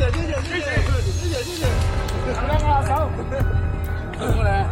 兩個手，過嚟。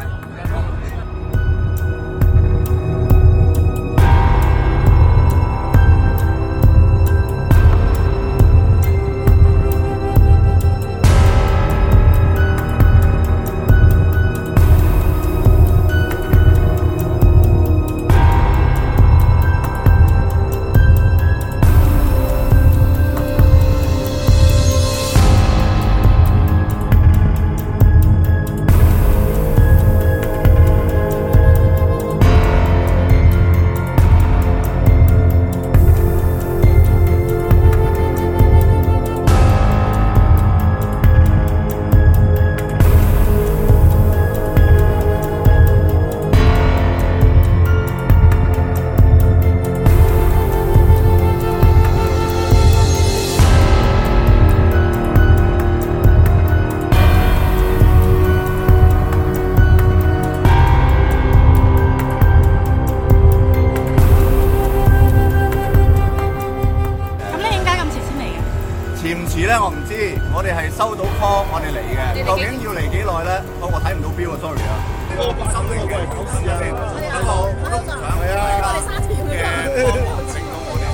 我哋係收到 call， 我哋嚟嘅。究竟要嚟幾耐咧？我睇唔到表啊 ，sorry 啊。心裏嘅搞事啊！不過我都唔想大家嘅令到我哋。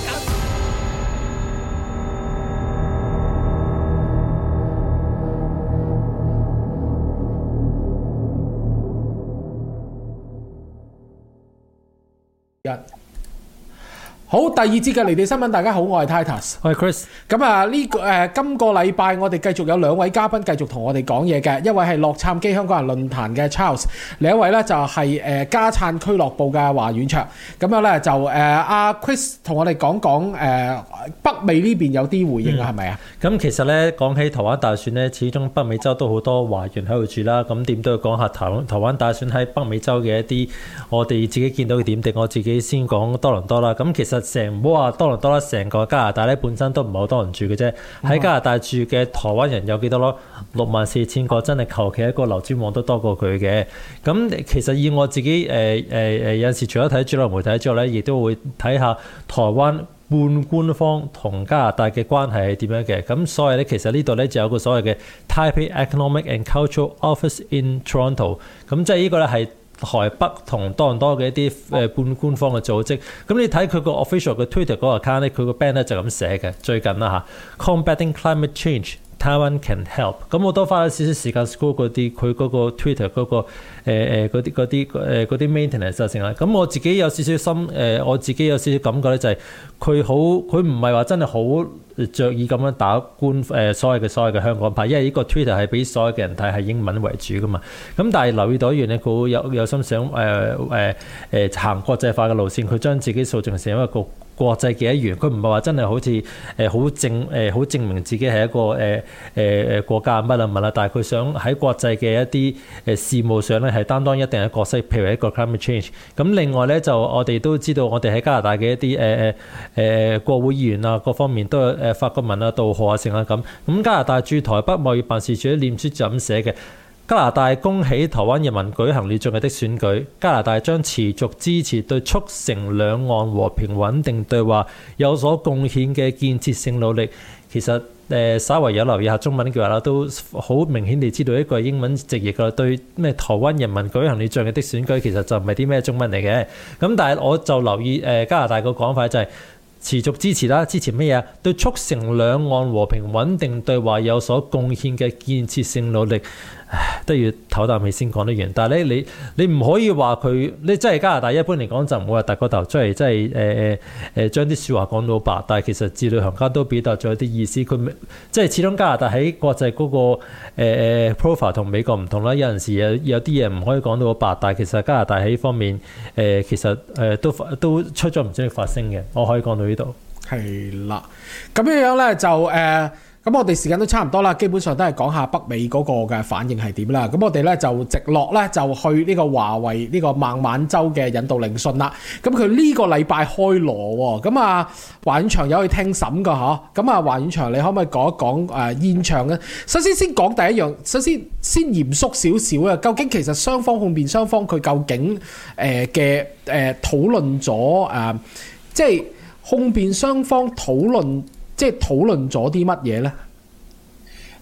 好，第二節嘅離地新聞，大家好，我係 Titus， 我係 Chris。 咁啊，今個禮拜我哋繼續有兩位嘉賓繼續同我哋講嘢嘅，一位係洛杉磯香港人論壇嘅 Charles， 另一位咧就係加燦俱樂部嘅華遠卓。咁樣咧就阿 Chris 同我哋講北美呢邊有啲回應啊，係咪啊？ 咁其實咧講起台灣大選咧，始終北美洲都好多華人喺度住啦。咁點都要講下台灣大選喺北美洲嘅一啲我哋自己見到嘅點滴。我自己先講多倫多啦。咁其實唔好話多倫多啦，成個加拿大咧本身都唔係好多人住嘅啫。喺加拿大住嘅台灣人有幾多咯？64,000個，真係求其一個流專網都多過佢嘅。咁其實以我自己有陣時除咗睇主流媒體之外咧，亦都會睇下台灣半官方同加拿大嘅關係係點樣嘅。咁所以咧，其實呢度咧就有個所謂嘅 Taipei Economic and Cultural Office in Toronto。咁即係呢個咧係台北同多倫多嘅一啲半官方嘅組織，咁你睇佢個 official 嘅 Twitter 嗰個 account 咧，佢個 band 咧就咁寫嘅。最近啦嚇 ，Combating Climate Change，Taiwan can help。咁我都花咗少少時間 scroll 嗰啲佢嗰個 Twitter 嗰個嗰啲 maintenance 就成啦。咁我自己有少少我自己有少少感覺咧，就係佢唔係話真係好着意咁樣打所謂嘅香港牌，因為呢個 Twitter 係俾所有嘅人睇係英文為主噶嘛。咁但係留意到一樣咧，佢有心想行國際化嘅路線，佢將自己塑造成一個國際嘅一員。佢唔係話真係好似好證明自己係一個國家乜啦，但係佢想喺國際嘅一啲事務上咧係擔當一定嘅角色，譬如一個 climate change。咁另外咧就我哋都知道，我哋喺加拿大嘅一啲國會議員啊，各方面都有發過文啊、道賀啊、成啊咁。咁加拿大駐台北貿易辦事處臉書就咁寫嘅：加拿大恭喜台灣人民舉行了眾議的選舉，加拿大將持續支持對促成兩岸和平穩定對話有所貢獻嘅建設性努力。其實稍為有留意下中文嘅話啦，都好明顯地知道一個英文直譯㗎啦。對咩台灣人民舉行了眾議的選舉，其實就唔係啲咩中文嚟嘅。咁但係我就留意加拿大個講法就係持續支持啦，支持乜嘢？對促成兩岸和平穩定對話有所貢獻嘅建設性努力。都要唞啖氣先講得完，但係咧你唔可以話佢，你真係加拿大一般嚟講就唔會話突個頭出嚟，真係將啲説話講到白，但係其實字裏行間都表達咗一啲意思。佢即係始終加拿大喺國際嗰個profile 同美國唔同啦，有陣時有啲嘢唔可以講到白，但係其實加拿大喺呢方面其實都出咗唔少嘅發聲嘅，我可以講到呢度。 係啦，咁樣咧就咁我哋時間都差唔多啦，基本上都係講下北美嗰個嘅反應係點啦。咁我哋咧就直落咧就去呢個華為呢個孟晚舟嘅引渡聆訊啦。咁佢呢個禮拜開鑼喎，咁啊華遠祥有去聽審㗎嗬。咁啊華遠祥，你可唔可以講一講現場咧？首先講第一樣，首先嚴肅少少啊。究竟其實控辯雙方佢究竟嘅討論咗即係控辯雙方討論咗啲乜嘢咧？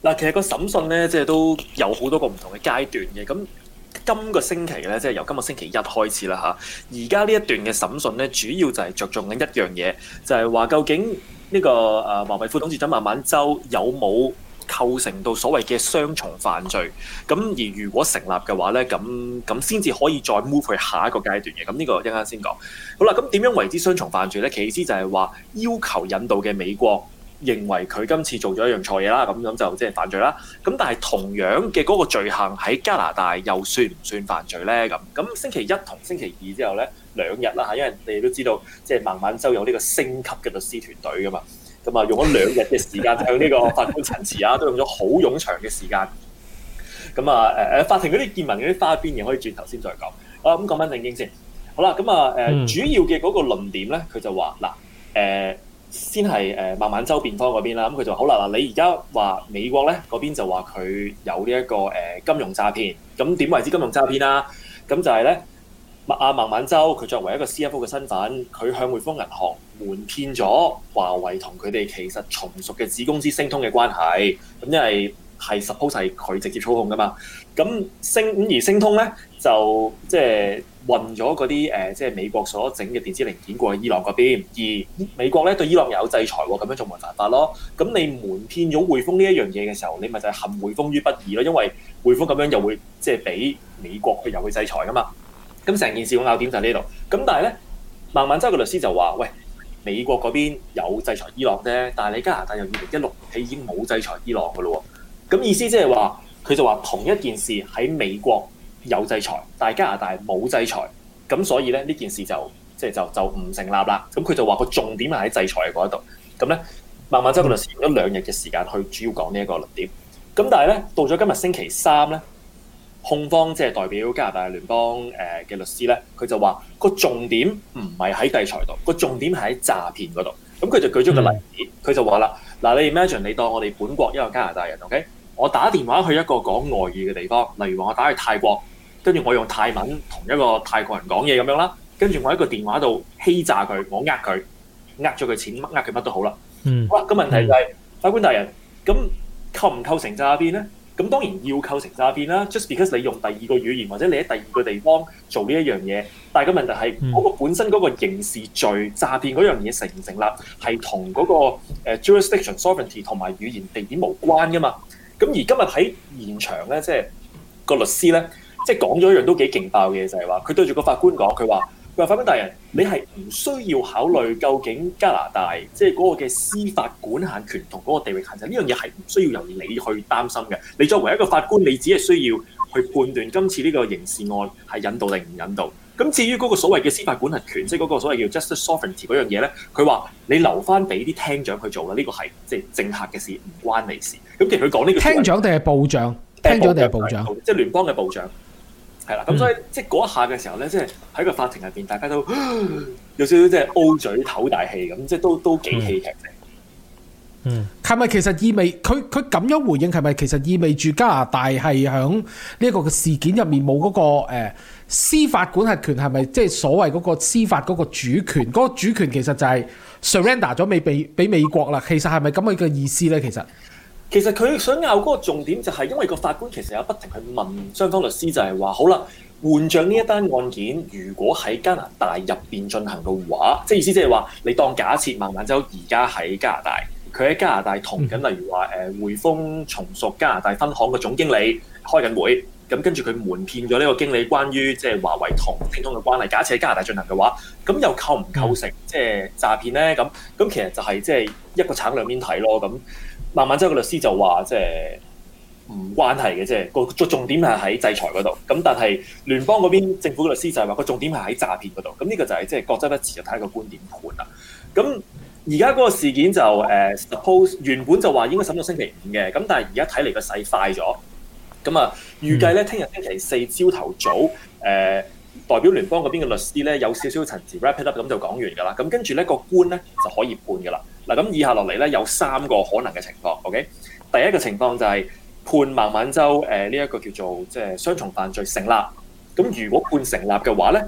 嗱，其實個審訊咧，即係都有好多個唔同嘅階段嘅。咁今個星期咧，即係由今個星期一開始啦嚇。而家呢一段嘅審訊咧，主要就係着重緊一樣嘢，就係話究竟呢個華為副董事長孟晚舟有冇構成到所謂嘅雙重犯罪？咁而如果成立嘅話咧，咁先至可以再 move 去下一個階段嘅。咁呢個一陣間先講。好啦，咁點樣為之雙重犯罪咧？其次就係話要求引渡嘅美國認為佢今次做咗一樣錯嘢啦，咁就即係犯罪啦。咁但係同樣嘅嗰個罪行喺加拿大又算唔算犯罪咧？咁星期一同星期二之後咧2日啦嚇，因為你哋都知道即係孟晚舟有呢個星級嘅律師團隊噶嘛，咁啊用咗2日嘅時間向呢個法官陳詞啊，都用咗好冗長嘅時間。咁啊法庭嗰啲見聞嗰啲花邊嘢可以轉頭先再講。好啦，咁講翻正經先。好啦，咁主要嘅嗰個論點咧，佢就話嗱先係孟晚舟辯方嗰邊啦，咁佢就話好啦嗱，你而家話美國咧嗰邊就話佢有呢一個金融詐騙，咁點為之金融詐騙啊？咁就係咧孟晚舟佢作為一個 CFO 嘅身份，佢向匯豐銀行瞞騙咗華為同佢哋其實從屬嘅子公司星通嘅關係，咁因為係 suppose 係佢直接操控噶嘛，咁而星通咧就即係運咗嗰啲即係美國所整嘅電子零件過去伊朗嗰邊，而美國咧對伊朗有制裁喎，咁樣仲冇犯法咯。咁你瞞騙咗匯豐呢一樣嘢嘅時候，你咪就係陷匯豐於不義咯，因為匯豐咁樣又會即係俾美國佢又會制裁噶嘛。咁成件事個拗點就喺呢度。咁但係咧，孟晚舟嘅律師就話：喂，美國嗰邊有制裁伊朗啫，但係你加拿大由2016年起已經冇制裁伊朗噶咯喎。咁意思即係話，佢就話同一件事喺美國有制裁，但係加拿大冇制裁，咁所以咧呢件事就唔成立啦。咁佢就話個重點係喺制裁嘅嗰一度。咁咧，孟晚舟嘅律師用咗2日嘅時間去主要講呢一個論點。咁但係咧，到咗今日星期3咧，控方即係代表加拿大聯邦嘅律師咧，佢就話個重點唔係喺制裁度，個重點係喺詐騙嗰度。咁佢就舉咗個例子，佢就話啦：嗱，你 imagine 你當我哋本國一個加拿大人 ，OK？ 我打電話去一個講外語嘅地方，例如話我打去泰國，跟住我用泰文同一個泰國人講嘢咁樣啦，跟住我喺個電話度欺詐佢，我呃咗佢錢，呃佢乜都好啦。好啦，個問題就係法官大人，咁構唔構成詐騙咧？咁當然要構成詐騙啦 ，just because 你用第二個語言或者你喺第二個地方做呢一樣嘢，但係個問題係嗰個本身嗰個刑事罪詐騙嗰樣嘢成唔成立，係同嗰個jurisdiction sovereignty 同埋語言地點無關噶嘛。咁而今日喺現場咧，即係個律師咧，即係講咗一樣都幾勁爆嘅嘢，就係話佢對住個法官講，佢話法官大人，你係唔需要考慮究竟加拿大即係嗰個嘅司法管限權同嗰個地域限制，呢樣嘢係唔需要由你去擔心嘅。你作為一個法官，你只係需要去判斷今次呢個刑事案係引渡定唔引渡。咁至於嗰個所謂嘅司法管轄權，即係嗰個所謂叫 justice sovereignty 嗰樣嘢咧，佢話你留翻俾啲廳長去做啦，呢個係即係政客嘅事，唔關你事。咁其實佢講呢個廳長定係部長？廳長定係部長？ 即係聯邦嘅部長。係啦，咁所以即係嗰一下嘅時候咧，即係喺個法庭入邊，大家都有少少即係 O 嘴唞大氣咁，即係都幾戲劇性。 係咪其實意味佢咁樣回應係咪其實意味住加拿大係響呢一個嘅事件入面冇嗰個司法管轄權？係咪即係所謂嗰個司法嗰個主權？嗰個主權其實就係 surrender 咗俾美國啦。其實係咪咁嘅意思咧？其實佢想拗嗰個重點就係因為個法官其實有不停去問雙方律師，就係話好啦，換著呢一單案件，如果喺加拿大入邊進行嘅話，即係意思即係話你當假設孟晚舟而家喺加拿大，佢喺加拿大同緊例如話匯豐從屬加拿大分行嘅總經理開緊會，咁跟住佢瞞騙咗呢個經理關於即係華為同星通嘅關係，假設喺加拿大進行嘅話，咁又構唔構成即係詐騙咧？咁其實就係即係一個橙兩邊睇咯。咁孟晚舟嘅律師就話即係唔關係嘅，即係個重點係喺制裁嗰度。咁但係聯邦嗰邊政府嘅律師就係話個重點係喺詐騙嗰度。咁呢個就係即係各執一詞，就睇個觀點判啦。咁而家嗰個事件就suppose 原本就話應該審到星期5嘅，咁但係而家睇嚟個勢快咗。咁啊預計咧聽日星期4朝頭早代表聯邦嗰邊嘅律師咧有少少陳詞 wrap it up 咁就講完㗎啦。咁跟住咧個官咧就可以判㗎啦。嗱，咁以下落嚟咧有3個可能嘅情況 ，OK？ 第一個情況就係判孟晚舟呢一個叫做即係雙重犯罪成立。咁如果判成立嘅話咧，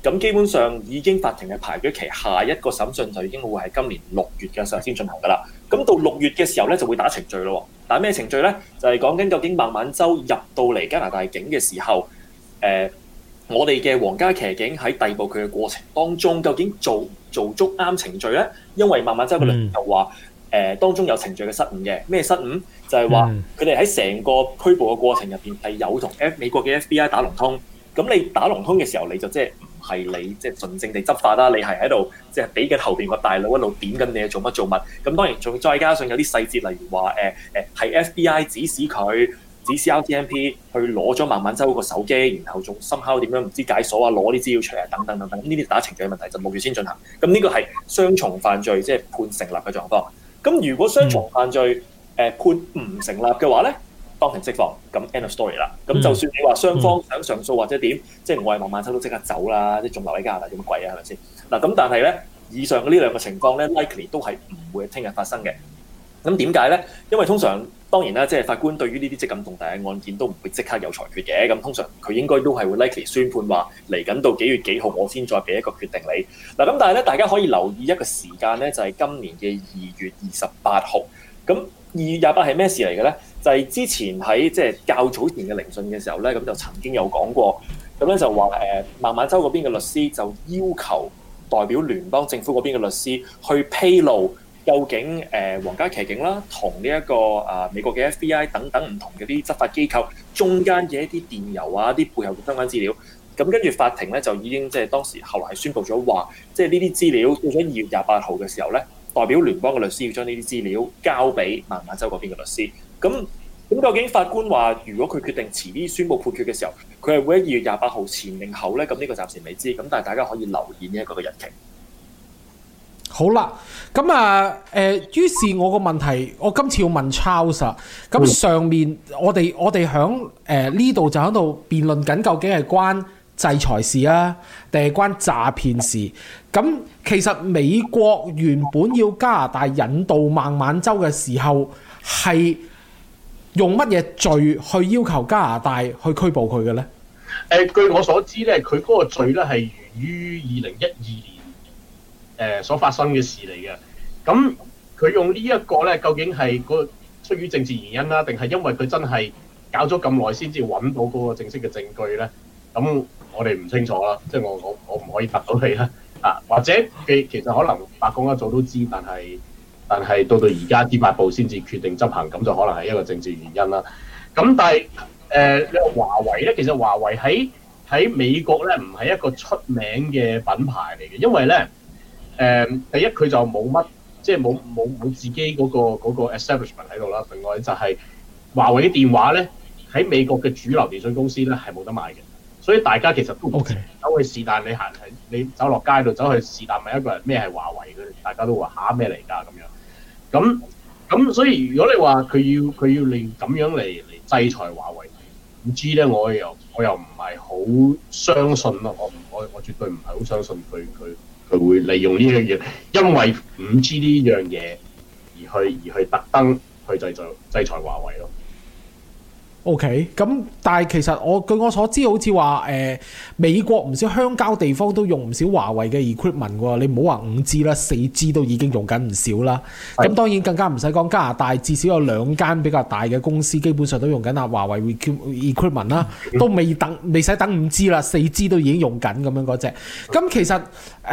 咁基本上已經法庭係排咗期，下一個審訊就已經會係今年6月嘅時候先進行㗎啦。咁到6月嘅時候咧就會打程序咯。打咩程序咧？就係講緊究竟孟晚舟入到嚟加拿大境嘅時候，我哋嘅皇家騎警喺逮捕佢嘅過程當中，究竟做足啱程序咧？因為孟晚舟嘅律師就話當中有程序嘅失誤嘅。咩失誤？就係話佢哋喺成個拘捕嘅過程入邊係有同美國嘅 FBI 打龍通。咁你打龍通嘅時候，你就即係唔係你即係純正地執法啦？你係喺度即係俾緊後邊個大佬一路點緊你做乜做乜。咁當然仲再加上有啲細節，例如話係 FBI 指使RCMP 去攞咗孟晚舟個手機，然後仲somehow點樣唔知解鎖啊，攞啲資料出嚟等等等等。呢啲打程序嘅問題就6月先進行。咁呢個係雙重犯罪，即係判成立嘅狀況。咁如果雙重犯罪判唔成立嘅話咧，當庭釋放，咁 end of story 啦。咁就算你話雙方想上訴或者點，即係我係孟晚舟都即刻走啦，即係仲留喺加拿大做乜鬼啊？係咪先？嗱咁但係咧，以上嘅呢兩個情況咧 ，likely 都係唔會聽日發生嘅。咁點解咧？因為通常當然啦，即係法官對於呢啲即咁重大嘅案件都唔會即刻有裁決嘅。咁通常佢應該都係會 likely 宣判話嚟緊到幾月幾號，我先再俾一個決定你。嗱咁但係咧，大家可以留意一個時間咧，就係今年嘅2月28號。咁2月28係咩事嚟嘅咧？就係之前喺即係較早前嘅聆訊嘅時候咧，咁就曾經有講過，咁咧就話孟晚舟嗰邊嘅律師就要求代表聯邦政府嗰邊嘅律師去披露究竟皇家騎警啦同呢一個美國嘅 FBI 等等唔同嘅啲執法機構中間嘅一啲電郵啊、啲背後嘅相關資料。咁跟住法庭咧就已經即係當時後來係宣布咗話，即係呢啲資料到咗2月28號嘅時候咧，代表聯邦嘅律師要將呢啲資料交俾孟晚舟嗰邊嘅律師。咁究竟法官話，如果佢決定遲啲宣布判決嘅時候，佢係會喺2月28號前定後咧？咁呢個暫時未知。咁但係大家可以留意呢一個嘅日期。 好啦，咁於是我個問題，我今次要問 Charles 啊。咁上面我哋響呢度就喺度辯論緊，究竟係關制裁事啊，定係關詐騙事？咁其實美國原本要加拿大引渡孟晚舟嘅時候，係用乜嘢罪去要求加拿大去拘捕佢嘅咧？ 據我所知咧，佢嗰個罪咧係源於2012年所發生嘅事嚟嘅。咁佢用呢一個咧，究竟係出於政治原因啦，定係因為佢真係搞咗咁耐先至揾到嗰個正式嘅證據咧？咁我哋唔清楚啦，即係我唔可以答到你啦。或者其實可能白宮一早都知，但係到而家啲發布先至決定執行，咁就可能係一個政治原因啦。咁但係你話華為咧，其實華為喺美國咧唔係一個出名嘅品牌嚟嘅，因為咧第一佢就冇乜，即係冇自己嗰個 establishment 喺度啦。另外就係華為啲電話咧喺美國嘅主流電信公司咧係冇得賣嘅，所以大家其實都唔走去是但你走落街度走去是但問一個人咩係華為，大家都話嚇咩嚟㗎咁樣。咁所以如果你話佢要令咁樣嚟制裁華為 5G 咧，我又唔係好相信咯。我絕對唔係好相信佢會利用呢樣嘢，因為 5G 呢樣嘢而去特登去制裁華為咯。 OK， 咁但係其實據我所知，好似話美國唔少鄉郊地方都用唔少華為嘅 equipment 喎。你唔好話 5G 啦，4G 都已經用緊唔少啦。咁當然更加唔使講加拿大，至少有2間比較大嘅公司，基本上都用緊華為 equipment 啦，都未使等 5G 啦，4G 都已經用緊咁樣嗰隻。咁其實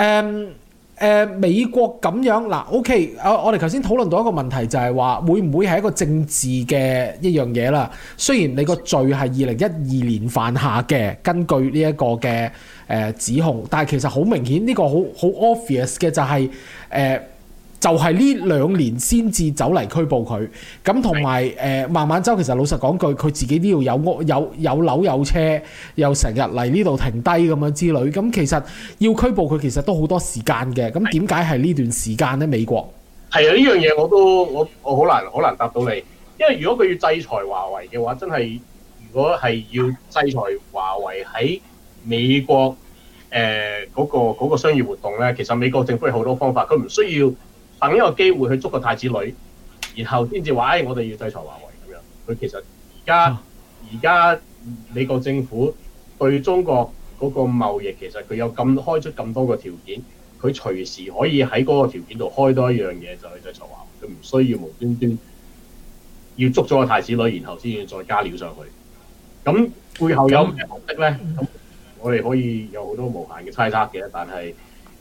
美國咁樣嗱 ，OK， 我哋頭先討論到一個問題就係話，會唔會係一個政治嘅一樣嘢啦？雖然你個罪係2012年犯下嘅，根據呢一個嘅指控，但係其實好明顯呢個好 obvious 嘅就係就係呢2年先至走嚟拘捕佢。咁同埋孟晚舟其實老實講句，佢自己都要有屋有樓有車，又成日嚟呢度停低咁樣之類。咁其實要拘捕佢其實都好多時間嘅。咁點解係呢段時間咧？美國係啊，呢樣嘢我好難答到你，因為如果佢要制裁華為嘅話，真係如果係要制裁華為喺美國嗰個商業活動咧，其實美國政府有好多方法，佢唔需要等一個機會去捉個太子女，然後先至話我哋要制裁華為咁樣。佢其實而家美國政府對中國嗰個貿易其實佢有開出咁多個條件，佢隨時可以喺嗰個條件度開多一樣嘢，就係制裁華為，佢唔需要無端端要捉咗個太子女，然後先至再加料上去。咁背後有咩目的咧？咁我哋可以有好多無限嘅猜測嘅，但係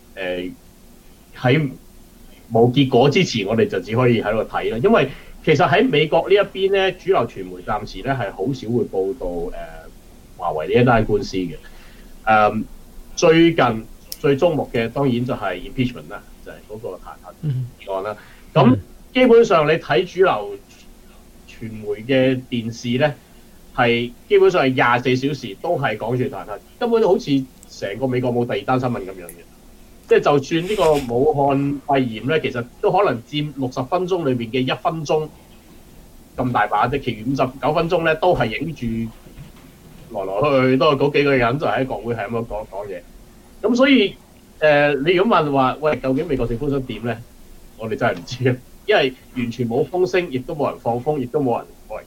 喺冇結果之前，我哋就只可以喺度睇啦。因為其實喺美國呢一邊咧，主流傳媒暫時咧係好少會報導華為呢一單官司嘅。最近最矚目嘅當然就係 impeachment 啦，就係嗰個彈劾議案啦。咁基本上你睇主流傳媒嘅電視咧，係基本上係24小時都係講住彈劾，根本好似成個美國冇第二單新聞咁樣嘅。即係就算呢個武漢肺炎咧，其實都可能佔60分鐘裏邊嘅1分鐘咁大把，即係其餘59分鐘咧都係影住來來去去都係嗰幾個人就喺國會係咁樣講嘢。咁所以你如果問話，喂，究竟美國政府想點咧？我哋真係唔知啊，因為完全冇風聲，亦都冇人放風，亦都冇人講。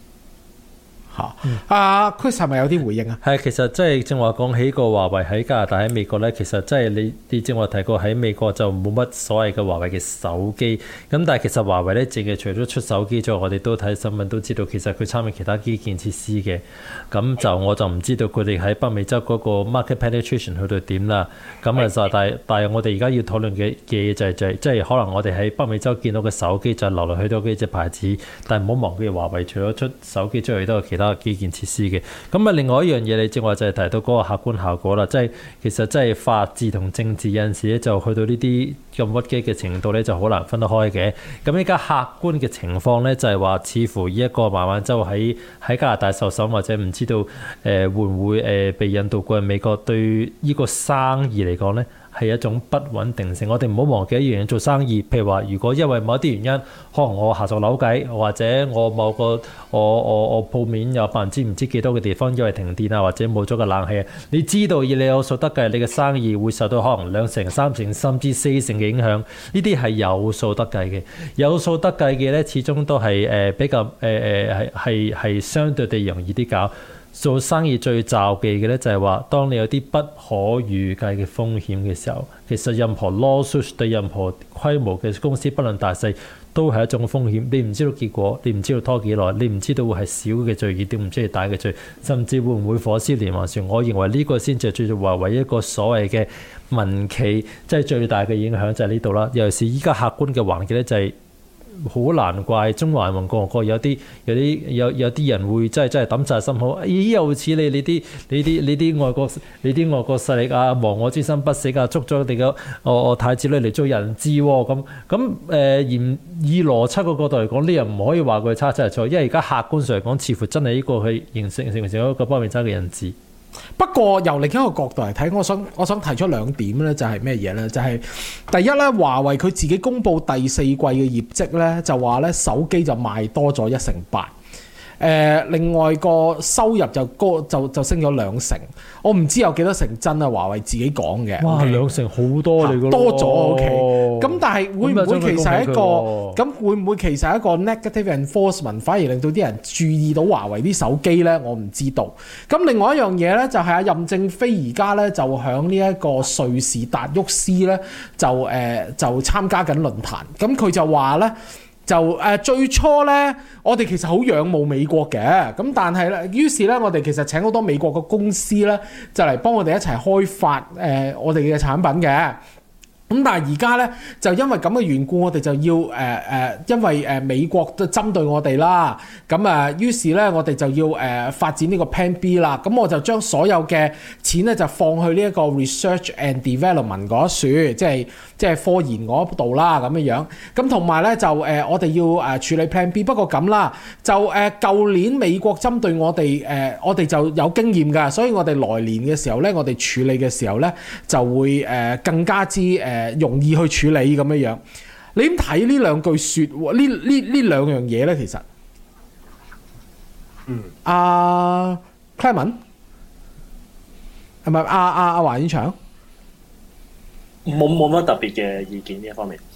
阿 Chris 係咪有啲回應啊？ 係，其實即係正話講起個華為喺加拿大喺美國咧，其實即係你正話提過喺美國就冇乜所謂嘅華為嘅手機，咁但係其實華為咧淨係除咗出手機之外，我哋都睇新聞都知道其實佢參與其他基建設施嘅，咁就我就唔知道佢哋喺北美洲嗰個 market penetration 去到點啦。咁啊就但係我哋而家要討論嘅嘢就係即係可能我哋喺北美洲見到嘅手機就流落去到幾隻牌子，但係唔好忘記華為除咗出手機之外，都有其他基建設施嘅。咁啊，另外一樣嘢你正話就係提到嗰個客觀效果啦，即係其實即係法治同政治有陣時咧就去到呢啲咁屈機嘅程度咧就好難分得開嘅。咁依家客觀嘅情況咧就係話，似乎呢一個孟晚舟喺加拿大受審或者唔知道會唔會被引渡過去美國，對呢個生意嚟講咧係一種不穩定性。我哋唔好忘記一樣嘢，做生意，譬如話，如果因為某一啲原因，可能我下屬扭計，或者我某個我鋪面有唔知幾多嘅地方因為停電啊，或者冇咗個冷氣，你知道你有數得計，你嘅生意會受到可能2成、3成甚至4成嘅影響，呢啲係有數得計嘅。有數得計嘅咧，始終都係比較係相對地容易啲搞。做生意最罩忌嘅咧就係話，當你有啲不可預計嘅風險嘅時候，其實任何 lawsuit 對任何規模嘅公司，不論大細，都係一種風險。你唔知道結果，你唔知道拖幾耐，你唔知道會係小嘅罪，亦都唔知係大嘅罪，甚至會唔會火燒連環船。我認為呢個先至係最華為一個所謂嘅民企，即係最大嘅影響就係呢度啦。尤其是依家客觀嘅環境咧，就係好難怪中華人民共和國有啲人會真係抌晒心口，咦又似你啲外國勢力啊，亡我之心不死啊，捉咗你嘅我太子女嚟做人質喎，咁以邏輯個角度嚟講，呢又唔可以話佢差真係錯，因為而家客觀上嚟講，似乎真係呢個係形成一個北美洲嘅人質。 不過由另一個角度嚟睇，我想提出2點咧，就係咩嘢咧？就係第一咧，華為佢自己公布第4季嘅業績咧，就話咧手機就賣多咗1成8。另外個收入就升咗2成，我唔知有幾多成真啊！華為自己講嘅， 哇，2成好多嚟㗎， 多咗 OK。咁但係會唔會其實係一個咁會唔會其實係一個 negative enforcement， 反而令到啲人注意到華為啲手機咧？我唔知道。咁另外一樣嘢咧，就係阿任正非而家咧就響呢一個瑞士達沃斯咧就參加緊論壇，咁佢就話咧。最初咧，我哋其實好仰慕美國嘅，咁但係咧，於是咧，我哋其實請好多美國嘅公司咧，就嚟幫我哋一齊開發我哋嘅產品嘅。咁但係而家咧就因為咁嘅緣故，我哋就要因為美國都針對我哋啦，咁於是咧我哋就要發展呢個 Plan B 啦。咁我就將所有嘅錢咧就放去呢一個 Research and Development 嗰處，即係科研嗰度啦，咁樣。咁同埋咧就我哋要處理 Plan B。不過咁啦，就舊年美國針對我哋我哋就有經驗㗎，所以我哋來年嘅時候咧，我哋處理嘅時候咧就會更加之容易去處理咁樣。你點睇呢兩句説呢兩樣嘢咧？其實，Clement 係咪阿華遠祥？ 冇乜特別嘅意見呢一方面。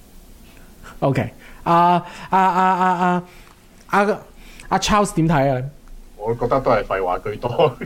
OK，阿 Charles 點睇啊？ 我覺得都係廢話居多。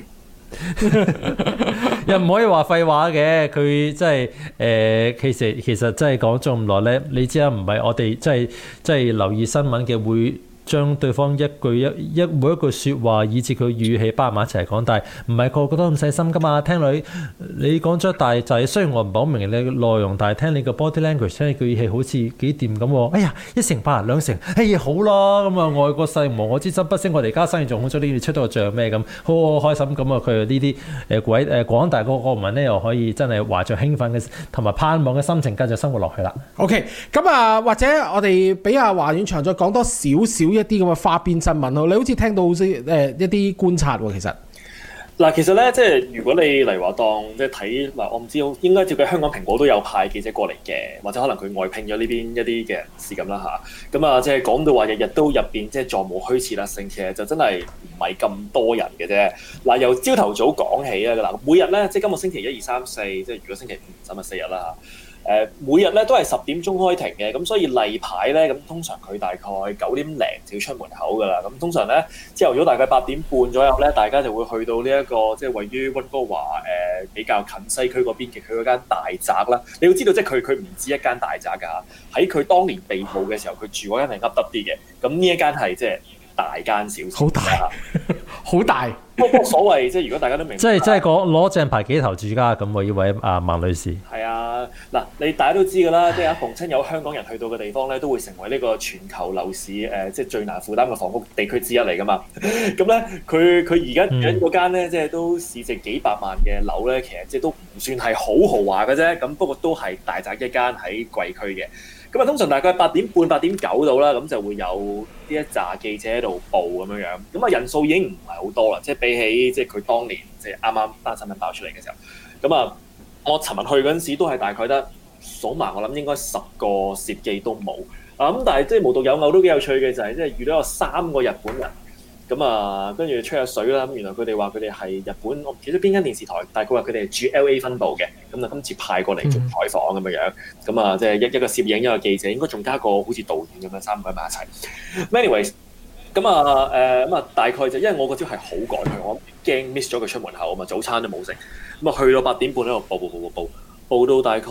又唔可以話廢話嘅，佢真係其實真係講咗咁耐咧，你知啦，唔係我哋即係留意新聞嘅會將對方一句每一句説話，以至佢語氣包埋一齊講，但係唔係個個都咁細心噶嘛？聽你講咗大劑，雖然我唔係好明你嘅內容，但係聽你個 body language，聽你句語氣好似幾掂咁喎。哎呀，1成82成，哎呀好啦，咁啊外國勢無我之心不息，我哋而家生意仲好咗，呢啲出到個帳咩咁，好開心咁啊！佢呢啲廣大個國民咧，又可以真係懷着興奮嘅同埋盼望嘅心情繼續生活落去啦。 OK， 咁啊，或者我哋俾阿華遠祥再講多少少一啲咁嘅花邊新聞咯。你好似聽到一啲觀察喎，其實。 嗱，其實咧，即係如果你例如話當即係睇嗱，我唔知應該照計香港蘋果都有派記者過嚟嘅，或者可能佢外聘咗呢邊一啲嘅人士咁啦嚇。咁啊，即係講到話日日都入邊即係座無虛設啦，成其實就真係唔係咁多人嘅啫。嗱，由朝頭早講起啊，嗱，每日咧即係今個星期1、2、3、4，即係如果星期5、3、4日啦嚇。每日咧都係10點鐘開庭嘅，咁所以例牌咧，咁通常佢大概9點零就要出門口㗎啦。咁通常咧朝頭早大概8點半左右咧，大家就會去到呢一個即係位於溫哥華比較近西區嗰邊嘅佢嗰間大宅啦。你要知道，即係佢唔止一間大宅㗎。喺佢當年被捕嘅時候，佢住嗰間係噏得啲嘅。咁呢一間係即係大間少少， 好大，好大。 不過所謂即係如果大家都明白， 即係攞正牌幾頭住家咁喎，呢位孟女士。 係啊，嗱，你大家都知㗎啦，即係逢親有香港人去到嘅地方咧，都會成為呢個全球樓市即係最難負擔嘅房屋地區之一嚟㗎嘛。咁咧，佢而家緊嗰間咧，即係都市值幾百萬嘅樓咧，其實即係都唔算係好豪華嘅啫。咁不過都係大宅一間喺貴區嘅。咁啊，通常大概8點半、8點9到啦，咁就會有呢一紮記者喺度報咁樣樣。咁啊，人數已經唔係好多啦，即係比起即係佢當年即係啱啱單新聞爆出嚟嘅時候。咁啊，我尋日去嗰陣時都係大概得數埋，我諗應該10個攝記都冇。咁但係即係無獨有偶都幾有趣嘅就係即係遇到有3個日本人。咁啊，跟住吹下水啦。咁原來佢哋話佢哋係日本，我唔記得邊間電視台，但係佢話佢哋係駐 LA 分部嘅。咁啊，今次派過嚟做採訪咁樣樣。咁啊，即係一個攝影一個記者，應該仲加個好似導演咁樣3個喺埋一齊。anyways， 咁啊大概就因為我嗰朝係好趕去，我驚 miss 咗佢出門口啊嘛，早餐都冇食。咁啊，去到8點半喺度報到大概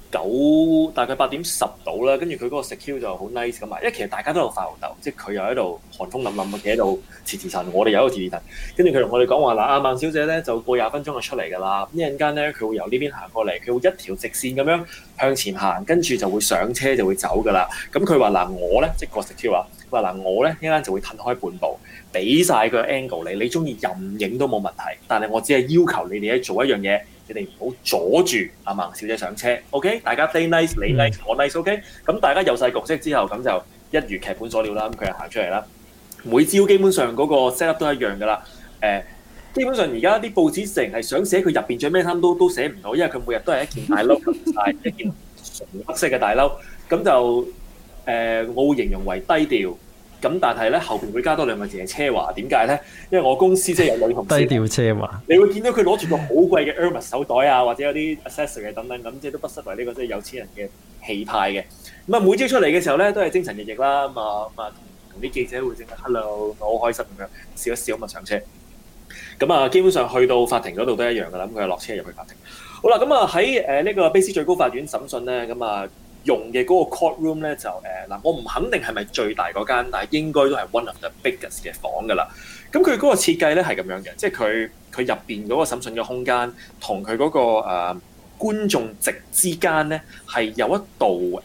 8點10到啦，跟住佢嗰個 secure 就好 nice 咁啊，因為其實大家都有發吽竇，即係佢又喺度寒風冧冧嘅企喺度遲晨，我哋又喺度遲晨，跟住佢同我哋講話嗱，阿孟小姐咧就過20分鐘就出嚟㗎啦，一陣間咧佢會由呢邊行過嚟，佢會一條直線咁樣向前行，跟住就會上車就會走㗎啦。咁佢話嗱，我咧即係個 secure 話，佢話嗱，我咧一陣間就會褪開半步，俾晒個 angle 你中意任影都冇問題，但係我只係要求你哋做一樣嘢。你哋唔好阻住阿孟小姐上車 ，OK？ 大家 play nice， 你 nice， 我 nice，OK？ 咁大家有晒局式之後，咁就一如劇本所料啦。咁佢就行出嚟啦。每朝基本上嗰個 set up 都一樣噶啦。基本上而家啲報紙成係想寫佢入邊着咩衫都寫唔到，因為佢每日都係一件大褸冚晒，一件純黑色嘅大褸。咁就我會形容為低調。咁但係咧後邊會加多2個字係奢華，點解咧？因為我公司即係有女同事低調奢華， 你會見到佢攞住個好貴嘅 Hermes 手袋啊，或者有啲 accessory 等等咁，即係都不失為呢個即係有錢人嘅氣派嘅。咁啊，每朝出嚟嘅時候咧，都係精神奕奕啦，同啲記者會整下 hello， 我好開心咁樣笑一笑咁啊上車。咁啊，基本上去到法庭嗰度都一樣噶啦，咁佢就落車入去法庭。好啦，咁啊喺呢個卑斯最高法院審訊咧，咁啊。用嘅嗰個 courtroom 咧就嗱，我唔肯定係咪最大嗰間，但係應該都係 one of the biggest 嘅房㗎啦。咁佢嗰個設計咧係咁樣嘅，即係佢入邊嗰個審訊嘅空間同佢嗰個觀眾席之間咧係有一道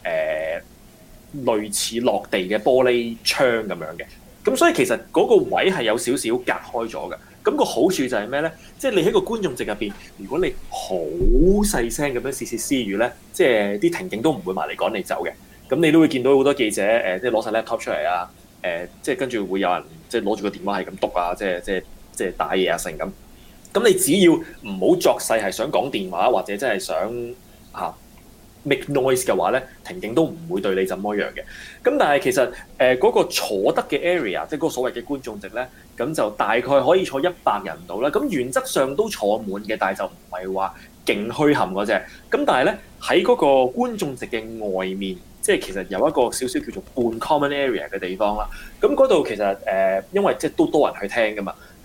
類似落地嘅玻璃窗咁樣嘅。咁所以其實嗰個位係有少少隔開咗嘅。咁個好處就係咩咧？即係你喺個觀眾席入邊，如果你好細聲咁樣竊竊私語咧，即係啲庭警都唔會埋嚟趕你走嘅。咁你都會見到好多記者即係攞晒 laptop 出嚟啊，即係跟住會有人即係攞住個電話係咁篤啊，即係打嘢啊成咁。咁你只要唔好作勢係想講電話或者真係想make noise 嘅話咧，庭警都唔會對你怎麼樣嘅。咁但係其實嗰個坐得嘅 area， 即係嗰個所謂嘅觀眾席咧，咁就大概可以坐100人度啦。咁原則上都坐滿嘅，但係就唔係話勁墟冚嗰隻。咁但係咧喺嗰個觀眾席嘅外面，即係其實有一個少少叫做半 common area 嘅地方啦。咁嗰度其實因為即係都多人去聽㗎嘛。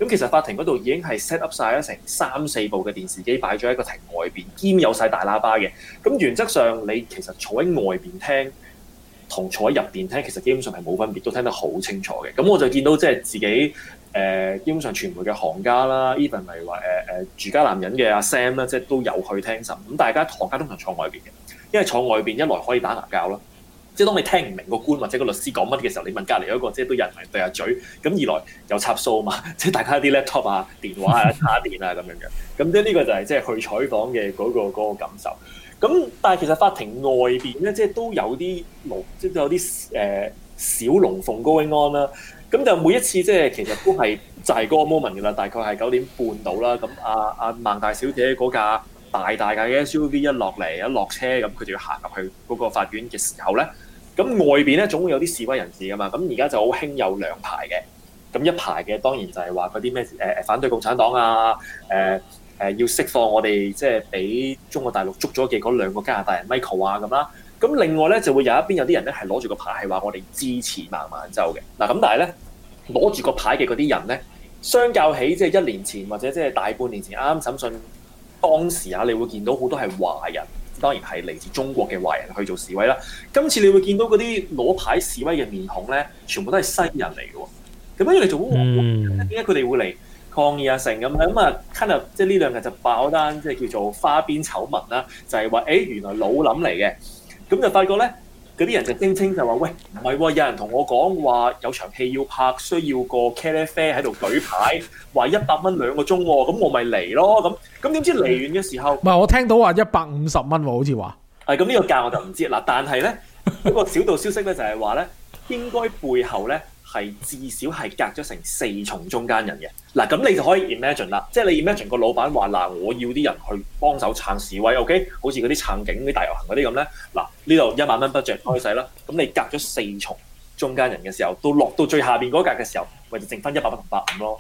咁其實法庭嗰度已經係 set up 晒成3-4部嘅電視機擺咗喺個庭外邊，兼有晒大喇叭嘅。咁原則上你其實坐喺外邊聽同坐喺入邊聽，其實基本上係冇分別，都聽得好清楚嘅。咁我就見到即係自己基本上傳媒嘅行家啦 ，even 例如話住家男人嘅阿 Sam 啦，即係都有去聽審。咁大家行家通常坐外邊嘅，因為坐外邊一來可以打牙鉸啦。即係當你聽唔明個官或者個律師講乜嘅時候，你問隔離嗰個，即係都有人嚟對下嘴。咁二來有插數嘛，即係大家啲 laptop 啊、電話啊、插電啊咁樣嘅。咁即係呢個就係即係去採訪嘅嗰個感受。咁但係其實法庭外邊咧，即係都有啲即係有啲小龍鳳 going on 啦。咁就每一次即係其實都係就係嗰個 moment 㗎啦，大概係9點半到啦。咁阿孟大小姐嗰架大架嘅 SUV 一落嚟一落車，咁佢就要行入去嗰個法院嘅時候咧，咁外邊咧總會有啲示威人士㗎嘛。咁而家就好興有2排嘅，咁一排嘅當然就係話嗰啲咩反對共產黨啊，要釋放我哋即係俾中國大陸捉咗嘅嗰2個加拿大人 Michael 啊咁啦。咁另外咧就會有一邊有啲人咧係攞住個牌係話我哋支持孟晚舟嘅。嗱咁但係咧攞住個牌嘅嗰啲人咧，相較起即係1年前或者即係大半年前啱啱審訊當時啊，你會見到好多係華人，當然係嚟自中國嘅華人去做示威啦。今次你會見到嗰啲攞牌示威嘅面孔咧，全部都係西人嚟嘅喎。咁跟住你做點解佢哋會嚟抗議啊成咁樣？咁啊 kind of 即係呢2日就爆單，即係叫做花邊醜聞啦，就係話原來老林嚟嘅。咁就發覺咧，嗰啲人就聲稱就話：喂，唔係喎，有人同我講話有場戲要拍，需要個茄喱啡喺度舉牌，話100蚊2個鐘喎，咁我咪嚟咯。咁點知嚟完嘅時候， 唔係我聽到話150蚊喎，好似話。 咁呢個價我就唔知嗱，但係咧嗰個小道消息咧就係話咧，應該背後咧係至少係隔咗成4重中間人嘅。嗱，咁你就可以 imagine 啦，即係你 imagine 個老闆話嗱，我要啲人去幫手撐示威 ，OK？ 好似嗰啲撐警啲大遊行嗰啲咁咧，嗱呢度1萬蚊 budget 開使啦，咁你隔咗4重中間人嘅時候，到落到最下邊嗰格嘅時候，咪就剩翻100蚊同150咯。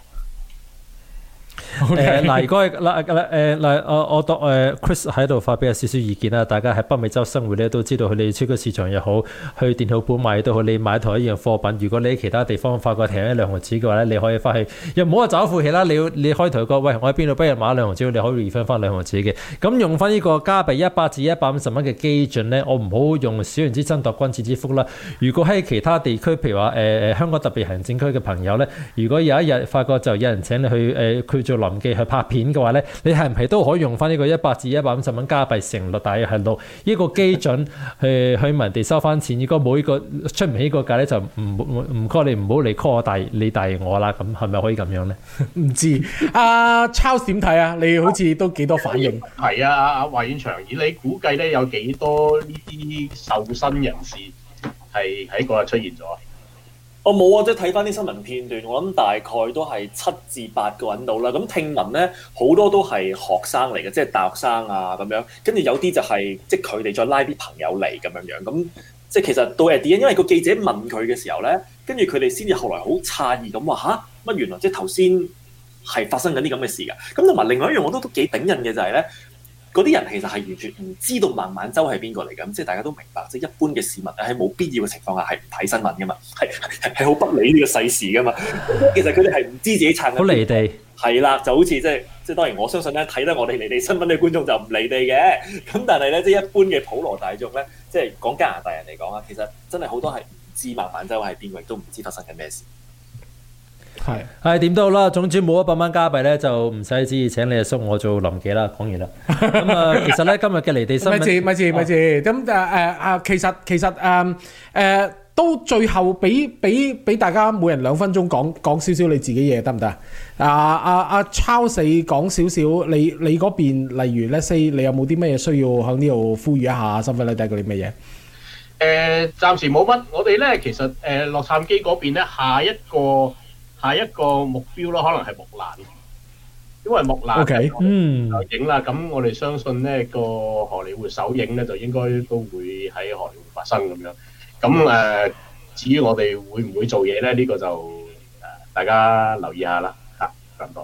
嗱，如果我當Chris 喺度發表少少意見啦，大家喺北美洲生活咧都知道，佢哋超級市場又好，去電腦鋪買都好，你買同一樣貨品，如果你喺其他地方發覺平1-2毫子嘅話咧，你可以翻去，又唔好話找負氣啦，你可以同佢講，喂，我喺邊度不如買2毫子，你可以 refund 翻2毫子嘅。咁用翻呢個加幣100至150蚊嘅基準咧，我唔好用小人之爭奪君子之腹啦。如果喺其他地區，譬如話香港特別行政區嘅朋友咧，如果有一日發覺就有人請你去佢做臨記去拍片嘅話咧，你係唔係都可以用翻呢個100至150蚊加幣乘落，大約係6呢個基準去問人哋收翻錢。如果冇呢個出唔起個價咧，就唔該你唔好嚟 call 我你大我啦。咁係咪可以咁樣咧？ 唔知阿 Charles 點睇啊？你好似都幾多反應。 係啊，阿華遠祥，以你估計咧有幾多呢啲受薪人士係喺嗰日出現咗？ 我冇啊，即係睇翻啲新聞片段，我諗大概都係7至8個人到啦。咁聽聞咧，好多都係學生嚟嘅，即係大學生啊咁樣。跟住有啲就係即係佢哋再拉啲朋友嚟咁樣樣。咁即係其實到誒點？因為個記者問佢嘅時候咧，跟住佢哋先至後來好詫異咁話乜原來即係頭先係發生緊啲咁嘅事㗎。咁同埋另外一樣我都幾頂癮嘅就係咧。嗰啲人其實係完全唔知道孟晚舟係邊個嚟㗎，即係大家都明白，即係一般嘅市民喺冇必要嘅情況下係唔睇新聞㗎嘛，係好不理呢個世事㗎嘛。其實佢哋係唔知自己撐緊。好離地。係啦，就好似即係當然我相信咧，睇得我哋離地新聞嘅觀眾就唔離地嘅。咁但係咧，即係一般嘅普羅大眾咧，即係講加拿大人嚟講啊，其實真係好多係唔知孟晚舟係邊個，亦都唔知發生緊咩事。 係點都好啦，總之冇100蚊加幣咧，就唔使旨意請你阿叔我做臨記啦。講完啦。咁啊，其實咧今日嘅離地新聞， 咪住。咁其實都最後俾大家每人2分鐘講少少你自己嘢得唔得？阿 Charles 講少少，你嗰邊例如 let's say 你有冇啲咩嘢需要喺呢度呼籲一下？新聞咧第一個啲咩嘢？ 暫時冇乜。我哋咧其實洛杉磯嗰邊咧下一個目標咯，可能係木蘭，因為木蘭首映啦。咁我哋相信呢個荷里活首映咧，就應該都會喺荷里活發生咁樣。咁至於我哋會唔會做嘢咧？呢個就大家留意下啦。咁多。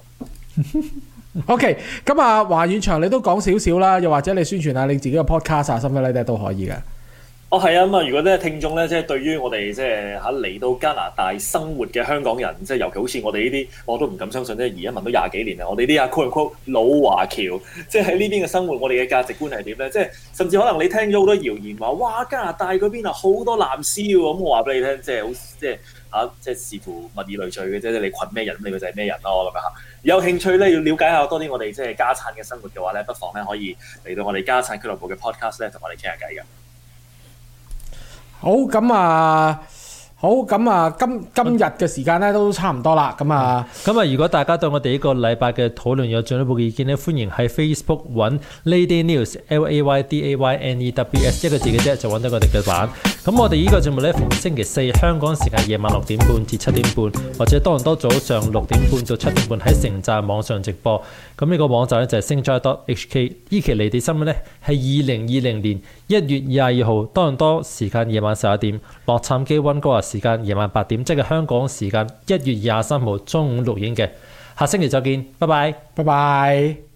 OK， 咁啊，華遠祥你都講少少啦，又或者你宣傳下你自己嘅 podcast 啊，甚至呢啲都可以嘅。 哦，係啊，咁啊，如果咧聽眾咧，即係對於我哋即係嚟到加拿大生活嘅香港人，即係尤其好似我哋呢啲，我都唔敢相信咧，移民都20幾年啦，我哋啲quote unquote老華僑，即係喺呢邊嘅生活，我哋嘅價值觀係點咧？即係甚至可能你聽咗好多謠言話，哇，加拿大嗰邊啊好多藍絲喎，咁我話俾你聽，即係好即係視乎物以類聚嘅啫，即係你群咩人，你咪就係咩人咯，我諗下。有興趣咧要了解下多啲我哋即係家產嘅生活嘅話咧，不妨咧可以嚟到我哋家產俱樂部嘅 podcast 咧，同我哋傾下偈嘅。 好咁啊，今日嘅時間咧都差唔多啦，咁啊， 如果大家對我哋呢個禮拜嘅討論有進一步嘅意見咧，歡迎喺 Facebook 揾 Lady News LAYDAYNEWS 一個字嘅啫，就揾到我哋嘅版。咁我哋呢個節目咧，逢星期四香港時間夜晚6點半至7點半，或者多倫多早上6點半到7點半喺城寨網上直播。咁呢個網站咧就係 singjoy.hk。呢期離地新聞咧係2020年1月22號多倫多時間夜晚11點，洛杉磯溫哥華時間夜晚8點，即係香港時間1月23號中午錄影嘅。下星期再見，拜拜， 拜拜。